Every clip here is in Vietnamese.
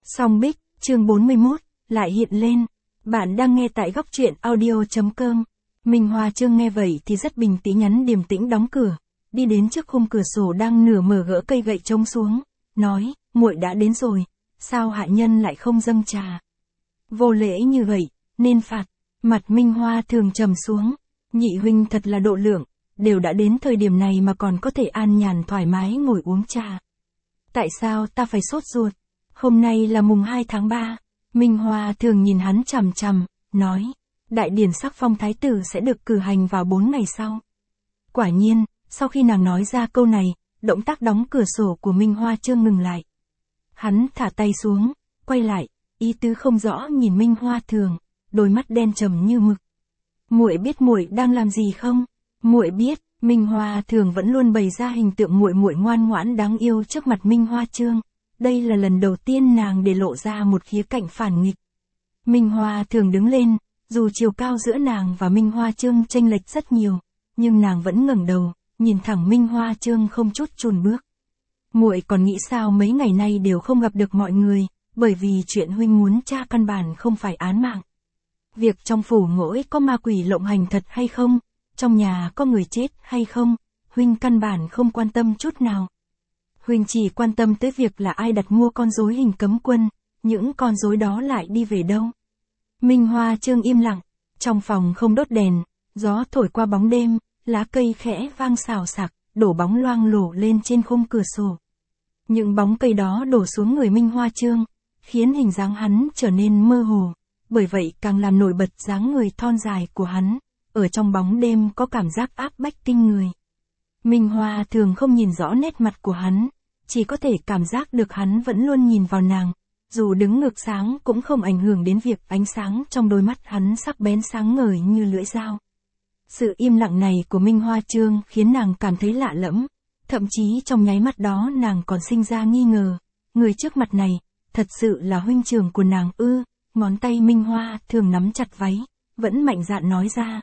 Song Bích, chương 41, lại hiện lên. Bạn đang nghe tại góc truyện audio.com. Minh Hoa Trương nghe vậy thì rất bình tĩnh nhắn điềm tĩnh đóng cửa, đi đến trước khung cửa sổ đang nửa mở gỡ cây gậy trống xuống, nói, muội đã đến rồi, sao hạ nhân lại không dâng trà? Vô lễ như vậy, nên phạt. Mặt Minh Hoa thường trầm xuống, nhị huynh thật là độ lượng, đều đã đến thời điểm này mà còn có thể an nhàn thoải mái ngồi uống trà. Tại sao ta phải sốt ruột? Hôm nay là mùng 2 tháng 3, Minh Hoa thường nhìn hắn chằm chằm, nói, đại điển sắc phong thái tử sẽ được cử hành vào 4 ngày sau. Quả nhiên, sau khi nàng nói ra câu này, động tác đóng cửa sổ của Minh Hoa Trương ngừng lại. Hắn thả tay xuống, quay lại, ý tứ không rõ nhìn Minh Hoa Thường, đôi mắt đen trầm như mực. Muội biết muội đang làm gì không? Muội biết. Minh Hoa Thường vẫn luôn bày ra hình tượng muội muội ngoan ngoãn đáng yêu trước mặt Minh Hoa Trương. Đây là lần đầu tiên nàng để lộ ra một khía cạnh phản nghịch. Minh Hoa Thường đứng lên, dù chiều cao giữa nàng và Minh Hoa Trương chênh lệch rất nhiều, nhưng nàng vẫn ngẩng đầu, nhìn thẳng Minh Hoa Trương không chút chùn bước. Muội còn nghĩ sao mấy ngày nay đều không gặp được mọi người, bởi vì chuyện huynh muốn tra căn bản không phải án mạng. Việc trong phủ ngỗi có ma quỷ lộng hành thật hay không, trong nhà có người chết hay không, huynh căn bản không quan tâm chút nào. Huynh chỉ quan tâm tới việc là ai đặt mua con rối hình cấm quân, những con rối đó lại đi về đâu. Minh Hoa Trương im lặng, trong phòng không đốt đèn, gió thổi qua bóng đêm, lá cây khẽ vang xào xạc, đổ bóng loang lổ lên trên khung cửa sổ. Những bóng cây đó đổ xuống người Minh Hoa Trương, khiến hình dáng hắn trở nên mơ hồ, bởi vậy càng làm nổi bật dáng người thon dài của hắn, ở trong bóng đêm có cảm giác áp bách kinh người. Minh Hoa Thường không nhìn rõ nét mặt của hắn, chỉ có thể cảm giác được hắn vẫn luôn nhìn vào nàng, dù đứng ngược sáng cũng không ảnh hưởng đến việc ánh sáng trong đôi mắt hắn sắc bén sáng ngời như lưỡi dao. Sự im lặng này của Minh Hoa Trương khiến nàng cảm thấy lạ lẫm, thậm chí trong nháy mắt đó nàng còn sinh ra nghi ngờ, người trước mặt này, thật sự là huynh trưởng của nàng ư? Ngón tay Minh Hoa Thường nắm chặt váy, vẫn mạnh dạn nói ra.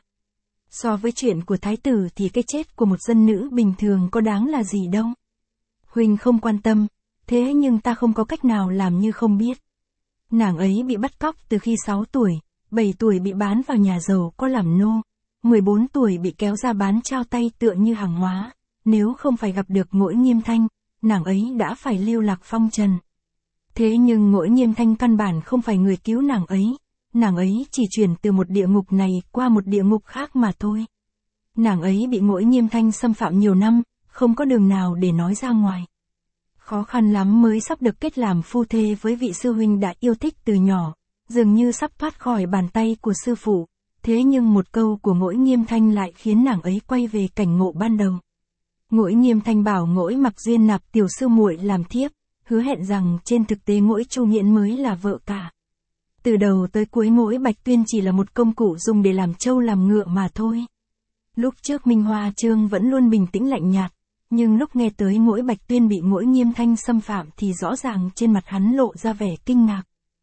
So với chuyện của thái tử thì cái chết của một dân nữ bình thường có đáng là gì đâu. Huynh không quan tâm, thế nhưng ta không có cách nào làm như không biết. Nàng ấy bị bắt cóc từ khi 6 tuổi, 7 tuổi bị bán vào nhà giàu có làm nô, 14 tuổi bị kéo ra bán trao tay tựa như hàng hóa, nếu không phải gặp được Ngỗi Nghiêm Thanh, nàng ấy đã phải lưu lạc phong trần. Thế nhưng Ngỗi Nghiêm Thanh căn bản không phải người cứu nàng ấy chỉ chuyển từ một địa ngục này qua một địa ngục khác mà thôi. Nàng ấy bị Ngỗi Nghiêm Thanh xâm phạm nhiều năm, không có đường nào để nói ra ngoài. Khó khăn lắm mới sắp được kết làm phu thê với vị sư huynh đã yêu thích từ nhỏ, dường như sắp thoát khỏi bàn tay của sư phụ, thế nhưng một câu của Ngỗi Nghiêm Thanh lại khiến nàng ấy quay về cảnh ngộ ban đầu. Ngỗi Nghiêm Thanh bảo Ngỗi Mặc Duyên nạp tiểu sư muội làm thiếp, hứa hẹn rằng trên thực tế Ngỗi Chu Nghiễn mới là vợ cả. Từ đầu tới cuối Ngỗi Bạch Tuyên chỉ là một công cụ dùng để làm trâu làm ngựa mà thôi. Lúc trước Minh Hoa Trương vẫn luôn bình tĩnh lạnh nhạt, nhưng lúc nghe tới Ngỗi Bạch Tuyên bị Ngỗi Nghiêm Thanh xâm phạm thì rõ ràng trên mặt hắn lộ ra vẻ kinh ngạc.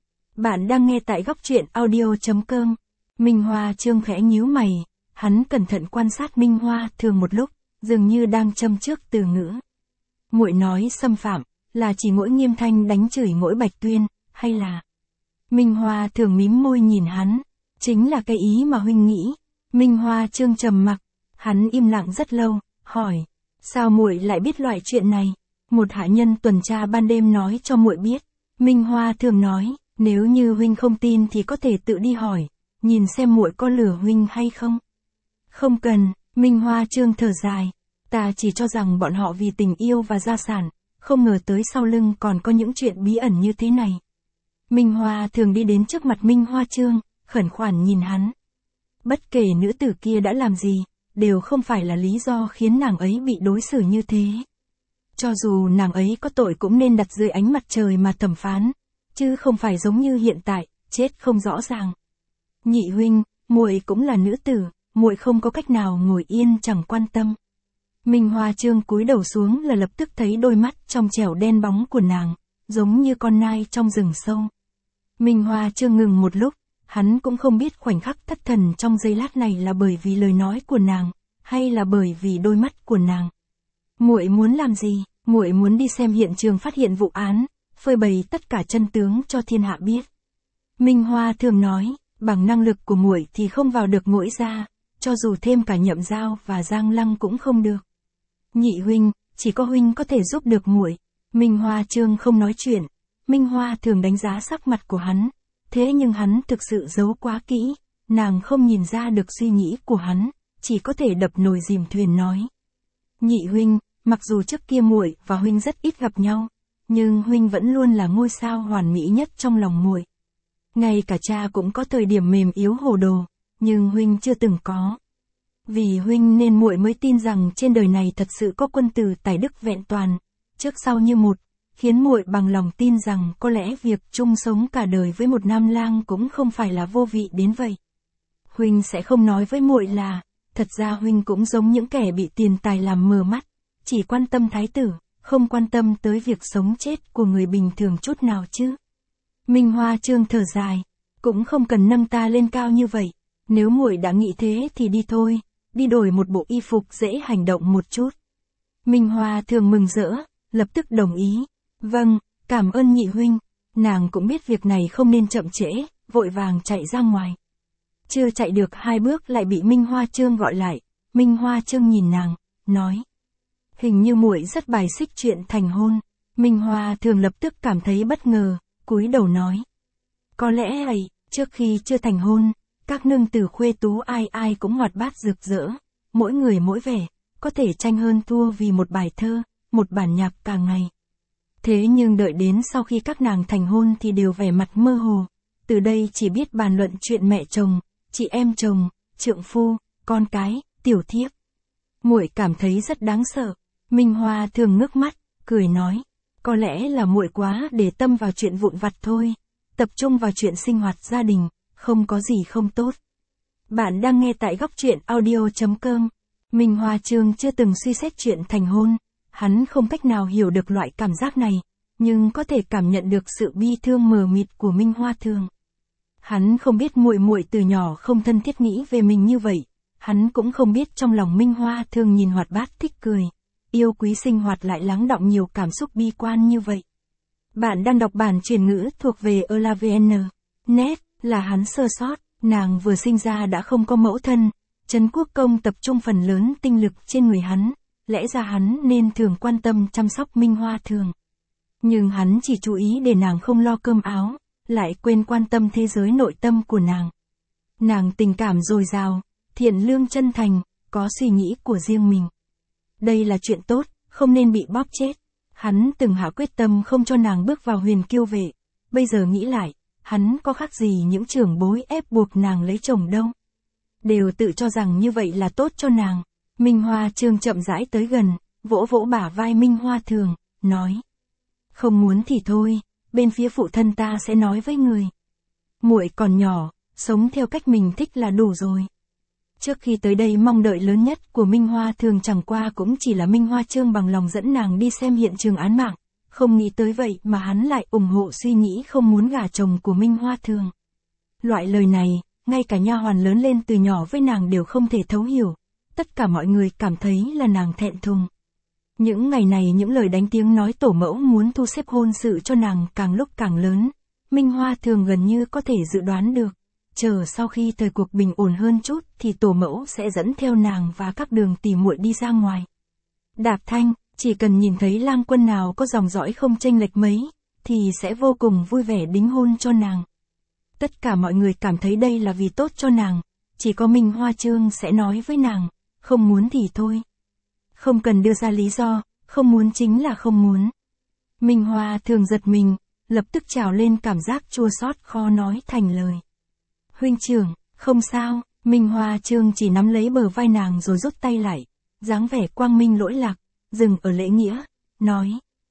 Bạn đang nghe tại góc truyện audio.com. Minh Hoa Trương khẽ nhíu mày, hắn cẩn thận quan sát Minh Hoa Thường một lúc, dường như đang châm trước từ ngữ. Muội nói xâm phạm, là chỉ Ngỗi Nghiêm Thanh đánh chửi Ngỗi Bạch Tuyên, hay là... Minh Hoa Thường mím môi nhìn hắn, chính là cái ý mà huynh nghĩ. Minh Hoa Trương trầm mặc, hắn im lặng rất lâu, hỏi, sao muội lại biết loại chuyện này? Một hạ nhân tuần tra ban đêm nói cho muội biết. Minh Hoa Thường nói, nếu như huynh không tin thì có thể tự đi hỏi, nhìn xem muội có lừa huynh hay không. Không cần. Minh Hoa Trương thở dài, ta chỉ cho rằng bọn họ vì tình yêu và gia sản, không ngờ tới sau lưng còn có những chuyện bí ẩn như thế này. Minh Hoa Thường đi đến trước mặt Minh Hoa Trương, khẩn khoản nhìn hắn. Bất kể nữ tử kia đã làm gì, đều không phải là lý do khiến nàng ấy bị đối xử như thế. Cho dù nàng ấy có tội cũng nên đặt dưới ánh mặt trời mà thẩm phán, chứ không phải giống như hiện tại, chết không rõ ràng. Nhị huynh, muội cũng là nữ tử, muội không có cách nào ngồi yên chẳng quan tâm. Minh Hoa Trương cúi đầu xuống là lập tức thấy đôi mắt trong trẻo đen bóng của nàng, giống như con nai trong rừng sâu. Minh Hoa Trương ngừng một lúc, hắn cũng không biết khoảnh khắc thất thần trong giây lát này là bởi vì lời nói của nàng, hay là bởi vì đôi mắt của nàng. Muội muốn làm gì? Muội muốn đi xem hiện trường phát hiện vụ án, phơi bày tất cả chân tướng cho thiên hạ biết. Minh Hoa thường nói, bằng năng lực của muội thì không vào được muội gia, cho dù thêm cả Nhậm Giao và Giang Lăng cũng không được. Nhị huynh, chỉ có huynh có thể giúp được muội. Minh Hoa Trương không nói chuyện. Minh Hoa thường đánh giá sắc mặt của hắn, thế nhưng hắn thực sự giấu quá kỹ, nàng không nhìn ra được suy nghĩ của hắn, chỉ có thể đập nồi dìm thuyền nói. Nhị huynh, mặc dù trước kia muội và huynh rất ít gặp nhau, nhưng huynh vẫn luôn là ngôi sao hoàn mỹ nhất trong lòng muội. Ngay cả cha cũng có thời điểm mềm yếu hồ đồ, nhưng huynh chưa từng có. Vì huynh nên muội mới tin rằng trên đời này thật sự có quân tử tài đức vẹn toàn, trước sau như một, khiến muội bằng lòng tin rằng có lẽ việc chung sống cả đời với một nam lang cũng không phải là vô vị đến vậy. Huynh sẽ không nói với muội là, thật ra huynh cũng giống những kẻ bị tiền tài làm mờ mắt, chỉ quan tâm thái tử, không quan tâm tới việc sống chết của người bình thường chút nào chứ. Minh Hoa Trương thở dài, cũng không cần nâng ta lên cao như vậy, nếu muội đã nghĩ thế thì đi thôi, đi đổi một bộ y phục dễ hành động một chút. Minh Hoa thường mừng rỡ, lập tức đồng ý. Vâng, cảm ơn nhị huynh. Nàng cũng biết việc này không nên chậm trễ, vội vàng chạy ra ngoài. Chưa chạy được 2 bước lại bị Minh Hoa Trương gọi lại. Minh Hoa Trương nhìn nàng, nói. Hình như muội rất bài xích chuyện thành hôn. Minh Hoa thường lập tức cảm thấy bất ngờ, cúi đầu nói. Có lẽ ấy, trước khi chưa thành hôn, các nương tử khuê tú ai ai cũng hoạt bát rực rỡ, mỗi người mỗi vẻ, có thể tranh hơn thua vì một bài thơ, một bản nhạc cả ngày. Thế nhưng đợi đến sau khi các nàng thành hôn thì đều vẻ mặt mơ hồ, từ đây chỉ biết bàn luận chuyện mẹ chồng, chị em chồng, trượng phu, con cái, tiểu thiếp. Muội cảm thấy rất đáng sợ. Minh Hoa thường ngước mắt, cười nói, có lẽ là muội quá để tâm vào chuyện vụn vặt thôi, tập trung vào chuyện sinh hoạt gia đình, không có gì không tốt. Bạn đang nghe tại góc truyện audio.com. Minh Hoa Trương chưa từng suy xét chuyện thành hôn, hắn không cách nào hiểu được loại cảm giác này, nhưng có thể cảm nhận được sự bi thương mờ mịt của Minh Hoa Thường. Hắn không biết muội muội từ nhỏ không thân thiết nghĩ về mình như vậy, hắn cũng không biết trong lòng Minh Hoa Thường nhìn hoạt bát thích cười, yêu quý sinh hoạt lại lắng đọng nhiều cảm xúc bi quan như vậy. Bạn đang đọc bản truyền ngữ thuộc về ELAVN. Net, là hắn sơ sót, nàng vừa sinh ra đã không có mẫu thân, Trấn Quốc Công tập trung phần lớn tinh lực trên người hắn, lẽ ra hắn nên thường quan tâm chăm sóc Minh Hoa Thường. Nhưng hắn chỉ chú ý để nàng không lo cơm áo, lại quên quan tâm thế giới nội tâm của nàng. Nàng tình cảm dồi dào, thiện lương chân thành, có suy nghĩ của riêng mình. Đây là chuyện tốt, không nên bị bóp chết. Hắn từng hạ quyết tâm không cho nàng bước vào Huyền Kiêu Vệ, bây giờ nghĩ lại, hắn có khác gì những trưởng bối ép buộc nàng lấy chồng đâu. Đều tự cho rằng như vậy là tốt cho nàng. Minh Hoa Trương chậm rãi tới gần, vỗ vỗ bả vai Minh Hoa Thường, nói. Không muốn thì thôi, bên phía phụ thân ta sẽ nói với người. Muội còn nhỏ, sống theo cách mình thích là đủ rồi. Trước khi tới đây mong đợi lớn nhất của Minh Hoa Thường chẳng qua cũng chỉ là Minh Hoa Trương bằng lòng dẫn nàng đi xem hiện trường án mạng, không nghĩ tới vậy mà hắn lại ủng hộ suy nghĩ không muốn gả chồng của Minh Hoa Thường. Loại lời này, ngay cả nha hoàn lớn lên từ nhỏ với nàng đều không thể thấu hiểu, tất cả mọi người cảm thấy là nàng thẹn thùng. Những ngày này những lời đánh tiếng nói tổ mẫu muốn thu xếp hôn sự cho nàng càng lúc càng lớn, Minh Hoa Thường gần như có thể dự đoán được. Chờ sau khi thời cuộc bình ổn hơn chút thì tổ mẫu sẽ dẫn theo nàng và các đường tỉ muội đi ra ngoài. Đạp Thanh, chỉ cần nhìn thấy lang quân nào có dòng dõi không chênh lệch mấy, thì sẽ vô cùng vui vẻ đính hôn cho nàng. Tất cả mọi người cảm thấy đây là vì tốt cho nàng, chỉ có Minh Hoa Trương sẽ nói với nàng, không muốn thì thôi. Không cần đưa ra lý do, không muốn chính là không muốn. Minh Hoa Thường giật mình, lập tức trào lên cảm giác chua xót khó nói thành lời. Huynh trưởng, không sao. Minh Hoa Trương chỉ nắm lấy bờ vai nàng rồi rút tay lại, dáng vẻ quang minh lỗi lạc, dừng ở lễ nghĩa, nói.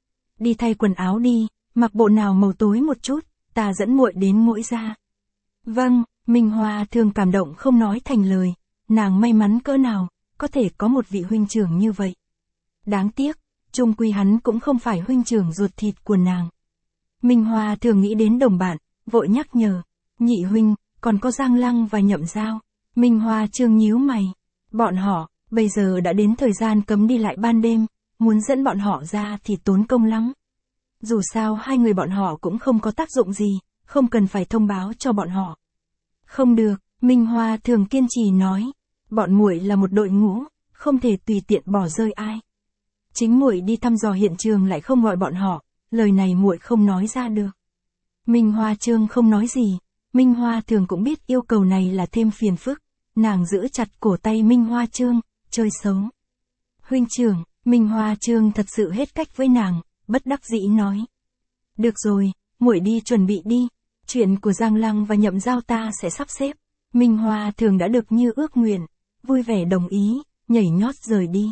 Đi thay quần áo đi, mặc bộ nào màu tối một chút, ta dẫn muội đến muội ra. Vâng, Minh Hoa Thường cảm động không nói thành lời, nàng may mắn cỡ nào, có thể có một vị huynh trưởng như vậy. Đáng tiếc, chung quy hắn cũng không phải huynh trưởng ruột thịt của nàng. Minh Hoa Thường nghĩ đến đồng bạn, vội nhắc nhở, nhị huynh, còn có Giang Lăng và Nhậm Giao. Minh Hoa Trương nhíu mày, bọn họ, bây giờ đã đến thời gian cấm đi lại ban đêm, muốn dẫn bọn họ ra thì tốn công lắm. Dù sao hai người bọn họ cũng không có tác dụng gì, không cần phải thông báo cho bọn họ. Không được, Minh Hoa thường kiên trì nói. Bọn muội là một đội ngũ, không thể tùy tiện bỏ rơi ai. Chính muội đi thăm dò hiện trường lại không gọi bọn họ, lời này muội không nói ra được. Minh Hoa Trương không nói gì, Minh Hoa thường cũng biết yêu cầu này là thêm phiền phức, nàng giữ chặt cổ tay Minh Hoa Trương, chơi xấu. Huynh trưởng, Minh Hoa Trương thật sự hết cách với nàng, bất đắc dĩ nói. Được rồi, muội đi chuẩn bị đi, chuyện của Giang Lăng và Nhậm Giao ta sẽ sắp xếp. Minh Hoa thường đã được như ước nguyện, vui vẻ đồng ý, nhảy nhót rời đi.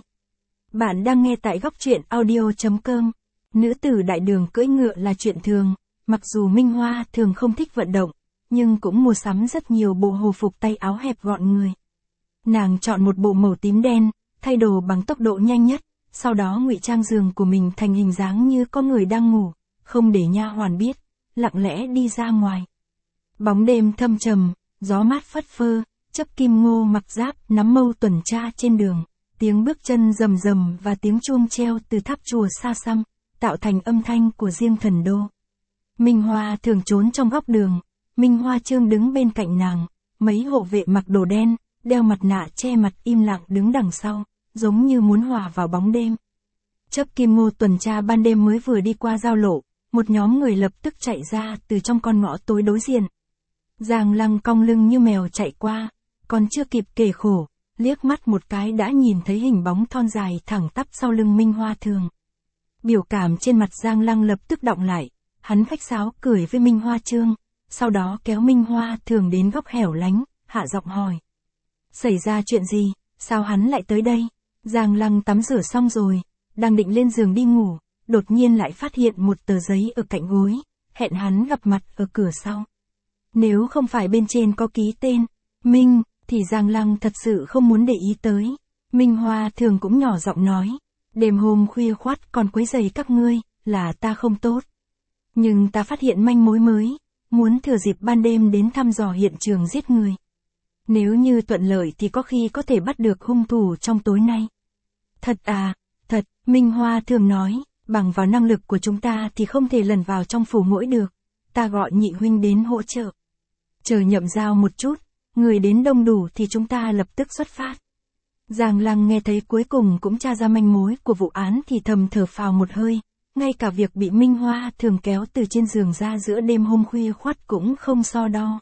Bạn đang nghe tại góc truyện audio.com. Nữ tử đại đường cưỡi ngựa là chuyện thường, mặc dù Minh Hoa thường không thích vận động, nhưng cũng mua sắm rất nhiều bộ hồ phục tay áo hẹp gọn người. Nàng chọn một bộ màu tím đen, thay đồ bằng tốc độ nhanh nhất, sau đó ngụy trang giường của mình thành hình dáng như có người đang ngủ, không để nha hoàn biết, lặng lẽ đi ra ngoài. Bóng đêm thâm trầm, gió mát phất phơ, chấp kim ngô mặc giáp nắm mâu tuần tra trên đường, tiếng bước chân rầm rầm và tiếng chuông treo từ tháp chùa xa xăm, tạo thành âm thanh của riêng thần đô. Minh Hoa thường trốn trong góc đường, Minh Hoa Trương đứng bên cạnh nàng, mấy hộ vệ mặc đồ đen, đeo mặt nạ che mặt im lặng đứng đằng sau, giống như muốn hòa vào bóng đêm. Chấp kim ngô tuần tra ban đêm mới vừa đi qua giao lộ, một nhóm người lập tức chạy ra từ trong con ngõ tối đối diện. Giang Lăng cong lưng như mèo chạy qua, còn chưa kịp kể khổ, liếc mắt một cái đã nhìn thấy hình bóng thon dài thẳng tắp sau lưng Minh Hoa Thường. Biểu cảm trên mặt Giang Lăng lập tức đọng lại, hắn khách sáo cười với Minh Hoa Trương, sau đó kéo Minh Hoa Thường đến góc hẻo lánh, hạ giọng hỏi. Xảy ra chuyện gì, sao hắn lại tới đây? Giang Lăng tắm rửa xong rồi, đang định lên giường đi ngủ, đột nhiên lại phát hiện một tờ giấy ở cạnh gối, hẹn hắn gặp mặt ở cửa sau. Nếu không phải bên trên có ký tên Minh, thì Giang Lăng thật sự không muốn để ý tới. Minh Hoa Thường cũng nhỏ giọng nói, đêm hôm khuya khoắt còn quấy rầy các ngươi, là ta không tốt. Nhưng ta phát hiện manh mối mới, muốn thừa dịp ban đêm đến thăm dò hiện trường giết người. Nếu như thuận lợi thì có khi có thể bắt được hung thủ trong tối nay. Thật à, thật, Minh Hoa Thường nói, bằng vào năng lực của chúng ta thì không thể lần vào trong phủ mỗi được, ta gọi nhị huynh đến hỗ trợ. Chờ Nhậm Giao một chút, người đến đông đủ thì chúng ta lập tức xuất phát. Giang Lăng nghe thấy cuối cùng cũng tra ra manh mối của vụ án thì thầm thở phào một hơi, ngay cả việc bị Minh Hoa Thường kéo từ trên giường ra giữa đêm hôm khuya khoắt cũng không so đo.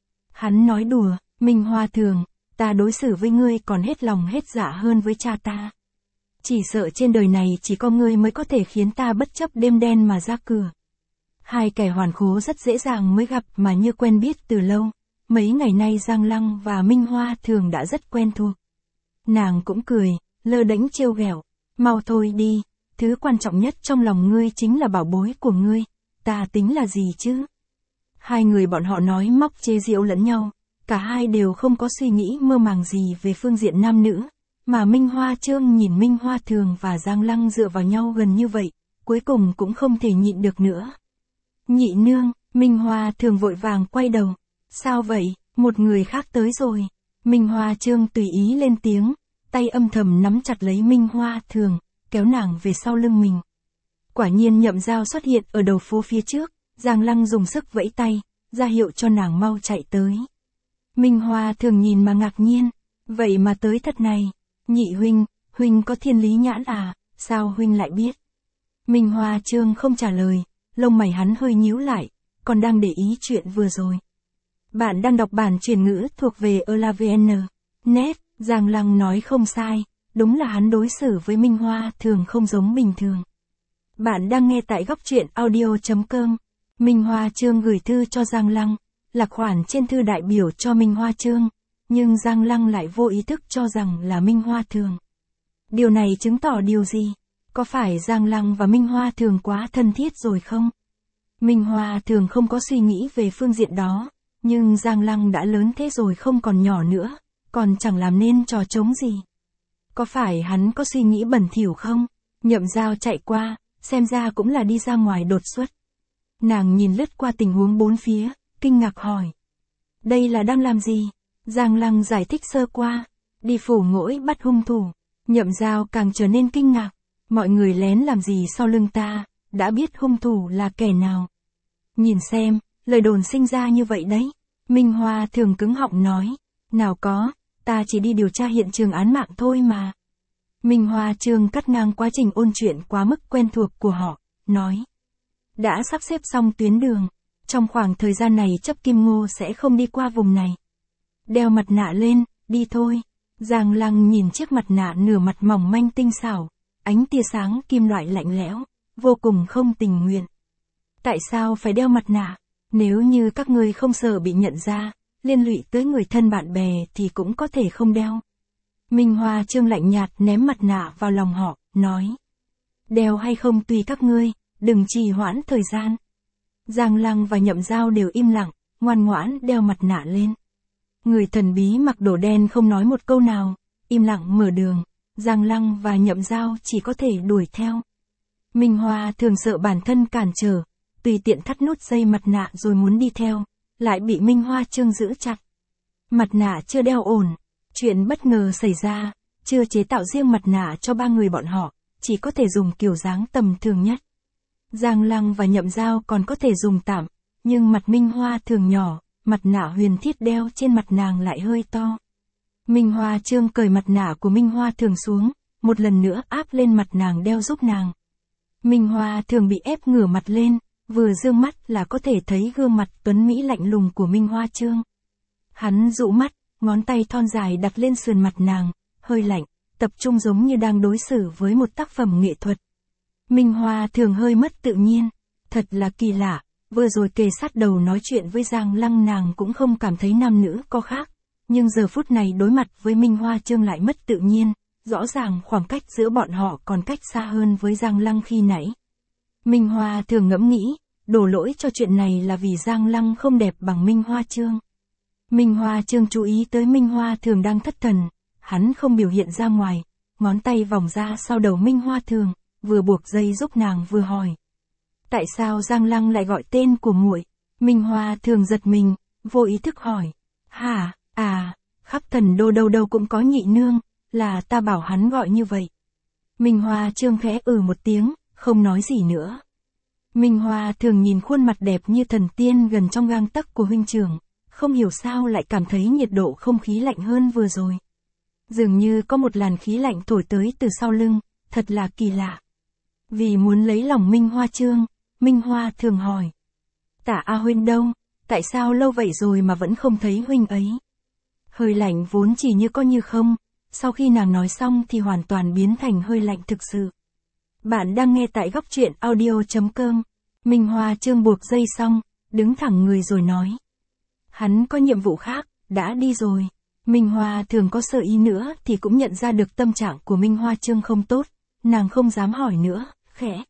Hắn nói đùa, Minh Hoa Thường, ta đối xử với ngươi còn hết lòng hết dạ hơn với cha ta. Chỉ sợ trên đời này chỉ có ngươi mới có thể khiến ta bất chấp đêm đen mà ra cửa. Hai kẻ hoàn khố rất dễ dàng mới gặp mà như quen biết từ lâu, mấy ngày nay Giang Lăng và Minh Hoa Thường đã rất quen thuộc. Nàng cũng cười, lơ đễnh trêu ghẹo, mau thôi đi, thứ quan trọng nhất trong lòng ngươi chính là bảo bối của ngươi, ta tính là gì chứ? Hai người bọn họ nói móc chế giễu lẫn nhau, cả hai đều không có suy nghĩ mơ màng gì về phương diện nam nữ, mà Minh Hoa Trương nhìn Minh Hoa Thường và Giang Lăng dựa vào nhau gần như vậy, cuối cùng cũng không thể nhịn được nữa. Nhị nương, Minh Hoa Thường vội vàng quay đầu, sao vậy, một người khác tới rồi. Minh Hoa Trương tùy ý lên tiếng, tay âm thầm nắm chặt lấy Minh Hoa Thường, kéo nàng về sau lưng mình. Quả nhiên Nhậm Giao xuất hiện ở đầu phố phía trước, Giang Lăng dùng sức vẫy tay, ra hiệu cho nàng mau chạy tới. Minh Hoa Thường nhìn mà ngạc nhiên, vậy mà tới thật này. Nhị huynh, huynh có thiên lý nhãn à, sao huynh lại biết? Minh Hoa Trương không trả lời, lông mày hắn hơi nhíu lại, còn đang để ý chuyện vừa rồi. Bạn đang đọc bản chuyển ngữ thuộc về ELAVN. Net, Giang Lăng nói không sai, đúng là hắn đối xử với Minh Hoa Thường không giống bình thường. Bạn đang nghe tại góc truyện audio.com. Minh Hoa Trương gửi thư cho Giang Lăng, là khoản trên thư đại biểu cho Minh Hoa Trương, nhưng Giang Lăng lại vô ý thức cho rằng là Minh Hoa Thường. Điều này chứng tỏ điều gì? Có phải Giang Lăng và Minh Hoa Thường quá thân thiết rồi không? Minh Hoa Thường không có suy nghĩ về phương diện đó, nhưng Giang Lăng đã lớn thế rồi không còn nhỏ nữa, còn chẳng làm nên trò trống gì. Có phải hắn có suy nghĩ bẩn thỉu không? Nhậm Giao chạy qua, xem ra cũng là đi ra ngoài đột xuất. Nàng nhìn lướt qua tình huống bốn phía, kinh ngạc hỏi. Đây là đang làm gì? Giang Lăng giải thích sơ qua, đi phủ ngỗi bắt hung thủ. Nhậm Giao càng trở nên kinh ngạc, mọi người lén làm gì sau lưng ta, đã biết hung thủ là kẻ nào. Nhìn xem, lời đồn sinh ra như vậy đấy. Minh Hoa thường cứng họng nói. Nào có, ta chỉ đi điều tra hiện trường án mạng thôi mà. Minh Hoa Trương cắt ngang quá trình ôn chuyện quá mức quen thuộc của họ, nói. Đã sắp xếp xong tuyến đường, trong khoảng thời gian này chấp Kim Ngô sẽ không đi qua vùng này. Đeo mặt nạ lên, đi thôi. Giang Lăng nhìn chiếc mặt nạ nửa mặt mỏng manh tinh xảo, ánh tia sáng kim loại lạnh lẽo, vô cùng không tình nguyện. Tại sao phải đeo mặt nạ? Nếu như các ngươi không sợ bị nhận ra, liên lụy tới người thân bạn bè thì cũng có thể không đeo. Minh Hoa Trương lạnh nhạt ném mặt nạ vào lòng họ, nói. Đeo hay không tùy các ngươi, đừng trì hoãn thời gian. Giang Lăng và Nhậm Giao đều im lặng, ngoan ngoãn đeo mặt nạ lên. Người thần bí mặc đồ đen không nói một câu nào, im lặng mở đường, Giang Lăng và Nhậm Giao chỉ có thể đuổi theo. Minh Hoa thường sợ bản thân cản trở, tùy tiện thắt nút dây mặt nạ rồi muốn đi theo, lại bị Minh Hoa Trương giữ chặt. Mặt nạ chưa đeo ổn, chuyện bất ngờ xảy ra, chưa chế tạo riêng mặt nạ cho ba người bọn họ, chỉ có thể dùng kiểu dáng tầm thường nhất. Giang Lăng và Nhậm Giao còn có thể dùng tạm, nhưng mặt Minh Hoa thường nhỏ, mặt nạ huyền thiết đeo trên mặt nàng lại hơi to. Minh Hoa Trương cởi mặt nạ của Minh Hoa thường xuống, một lần nữa áp lên mặt nàng đeo giúp nàng. Minh Hoa thường bị ép ngửa mặt lên, vừa dương mắt là có thể thấy gương mặt tuấn mỹ lạnh lùng của Minh Hoa Trương. Hắn dụ mắt, ngón tay thon dài đặt lên sườn mặt nàng, hơi lạnh, tập trung giống như đang đối xử với một tác phẩm nghệ thuật. Minh Hoa thường hơi mất tự nhiên, thật là kỳ lạ, vừa rồi kề sát đầu nói chuyện với Giang Lăng nàng cũng không cảm thấy nam nữ có khác, nhưng giờ phút này đối mặt với Minh Hoa Trương lại mất tự nhiên, rõ ràng khoảng cách giữa bọn họ còn cách xa hơn với Giang Lăng khi nãy. Minh Hoa thường ngẫm nghĩ, đổ lỗi cho chuyện này là vì Giang Lăng không đẹp bằng Minh Hoa Trương. Minh Hoa Trương chú ý tới Minh Hoa thường đang thất thần, hắn không biểu hiện ra ngoài, ngón tay vòng ra sau đầu Minh Hoa thường, vừa buộc dây giúp nàng vừa hỏi. Tại sao Giang Lăng lại gọi tên của muội? Minh Hoa thường giật mình, vô ý thức hỏi. Hả, khắp thần đô đâu đâu cũng có nhị nương, là ta bảo hắn gọi như vậy. Minh Hoa Trương khẽ một tiếng, không nói gì nữa. Minh Hoa thường nhìn khuôn mặt đẹp như thần tiên gần trong gang tấc của huynh trưởng, không hiểu sao lại cảm thấy nhiệt độ không khí lạnh hơn vừa rồi. Dường như có một làn khí lạnh thổi tới từ sau lưng, thật là kỳ lạ. Vì muốn lấy lòng Minh Hoa Trương, Minh Hoa thường hỏi. Tả A Huynh đâu, tại sao lâu vậy rồi mà vẫn không thấy huynh ấy? Hơi lạnh vốn chỉ như có như không, sau khi nàng nói xong thì hoàn toàn biến thành hơi lạnh thực sự. Bạn đang nghe tại góc truyện audio.com. Minh Hoa Trương buộc dây xong, đứng thẳng người rồi nói. Hắn có nhiệm vụ khác, đã đi rồi. Minh Hoa thường có sợ ý nữa thì cũng nhận ra được tâm trạng của Minh Hoa Trương không tốt, nàng không dám hỏi nữa, khẽ.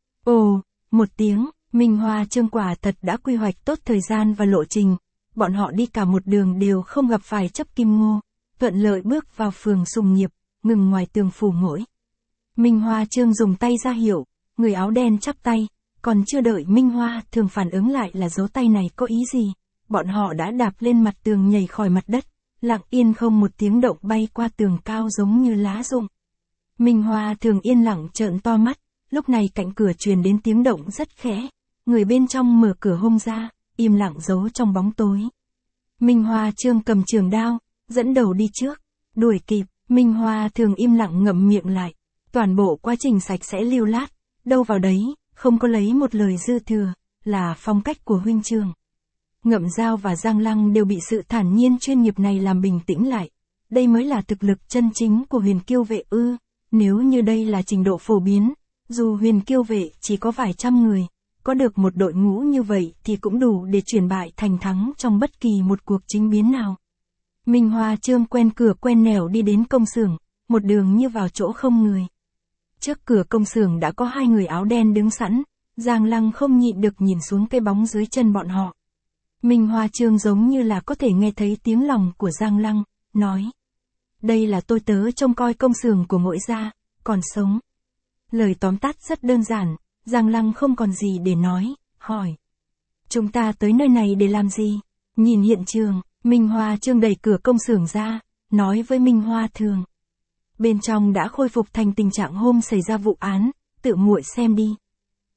Ồ, một tiếng, Minh Hoa Trương quả thật đã quy hoạch tốt thời gian và lộ trình, bọn họ đi cả một đường đều không gặp phải chấp Kim Ngô, thuận lợi bước vào phường Sùng Nghiệp, ngừng ngoài tường phủ ngỗi. Minh Hoa Trương dùng tay ra hiệu, người áo đen chắp tay, còn chưa đợi Minh Hoa thường phản ứng lại là dấu tay này có ý gì, bọn họ đã đạp lên mặt tường nhảy khỏi mặt đất, lặng yên không một tiếng động bay qua tường cao giống như lá rụng. Minh Hoa thường yên lặng trợn to mắt, lúc này cạnh cửa truyền đến tiếng động rất khẽ, người bên trong mở cửa hông ra, im lặng giấu trong bóng tối. Minh Hoa Trương cầm trường đao, dẫn đầu đi trước, đuổi kịp, Minh Hoa thường im lặng ngậm miệng lại, toàn bộ quá trình sạch sẽ lưu lát, đâu vào đấy, không có lấy một lời dư thừa, là phong cách của huynh trưởng. Ngậm Giao và Giang Lăng đều bị sự thản nhiên chuyên nghiệp này làm bình tĩnh lại. Đây mới là thực lực chân chính của Huyền Kiêu Vệ ư? Nếu như đây là trình độ phổ biến, dù Huyền Kiêu Vệ chỉ có vài trăm người, có được một đội ngũ như vậy thì cũng đủ để chuyển bại thành thắng trong bất kỳ một cuộc chính biến nào. Minh Hoa Trương quen cửa quen nẻo đi đến công xưởng, một đường như vào chỗ không người. Trước cửa công xưởng đã có hai người áo đen đứng sẵn, Giang Lăng không nhịn được nhìn xuống cái bóng dưới chân bọn họ. Minh Hoa Trương giống như là có thể nghe thấy tiếng lòng của Giang Lăng, nói. Đây là tôi tớ trông coi công xưởng của Ngỗi gia, còn sống. Lời tóm tắt rất đơn giản, Giang Lăng không còn gì để nói, hỏi. Chúng ta tới nơi này để làm gì? Nhìn hiện trường, Minh Hoa Trương đẩy cửa công xưởng ra, nói với Minh Hoa Thường. Bên trong đã khôi phục thành tình trạng hôm xảy ra vụ án, tự muội xem đi.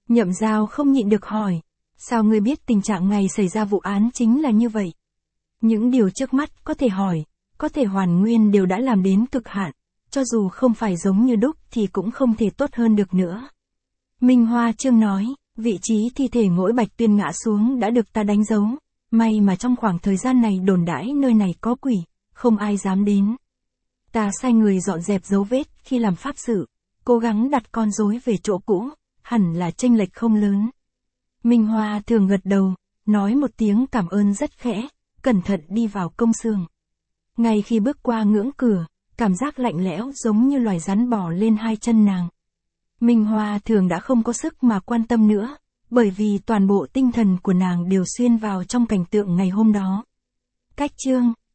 Nhậm Giao không nhịn được hỏi. Sao ngươi biết tình trạng ngày xảy ra vụ án chính là như vậy? Những điều trước mắt có thể hỏi, có thể hoàn nguyên đều đã làm đến cực hạn. Cho dù không phải giống như đúc thì cũng không thể tốt hơn được nữa. Minh Hoa Trương nói, vị trí thi thể Ngỗi Bạch Tuyên ngã xuống đã được ta đánh dấu. May mà trong khoảng thời gian này đồn đãi nơi này có quỷ, không ai dám đến. Ta sai người dọn dẹp dấu vết khi làm pháp sự, cố gắng đặt con rối về chỗ cũ, hẳn là chênh lệch không lớn. Minh Hoa thường gật đầu, nói một tiếng cảm ơn rất khẽ, cẩn thận đi vào công xưởng. Ngay khi bước qua ngưỡng cửa, cảm giác lạnh lẽo giống như loài rắn bò lên hai chân nàng. Minh Hoa thường đã không có sức mà quan tâm nữa, bởi vì toàn bộ tinh thần của nàng đều xuyên vào trong cảnh tượng ngày hôm đó. Cách chương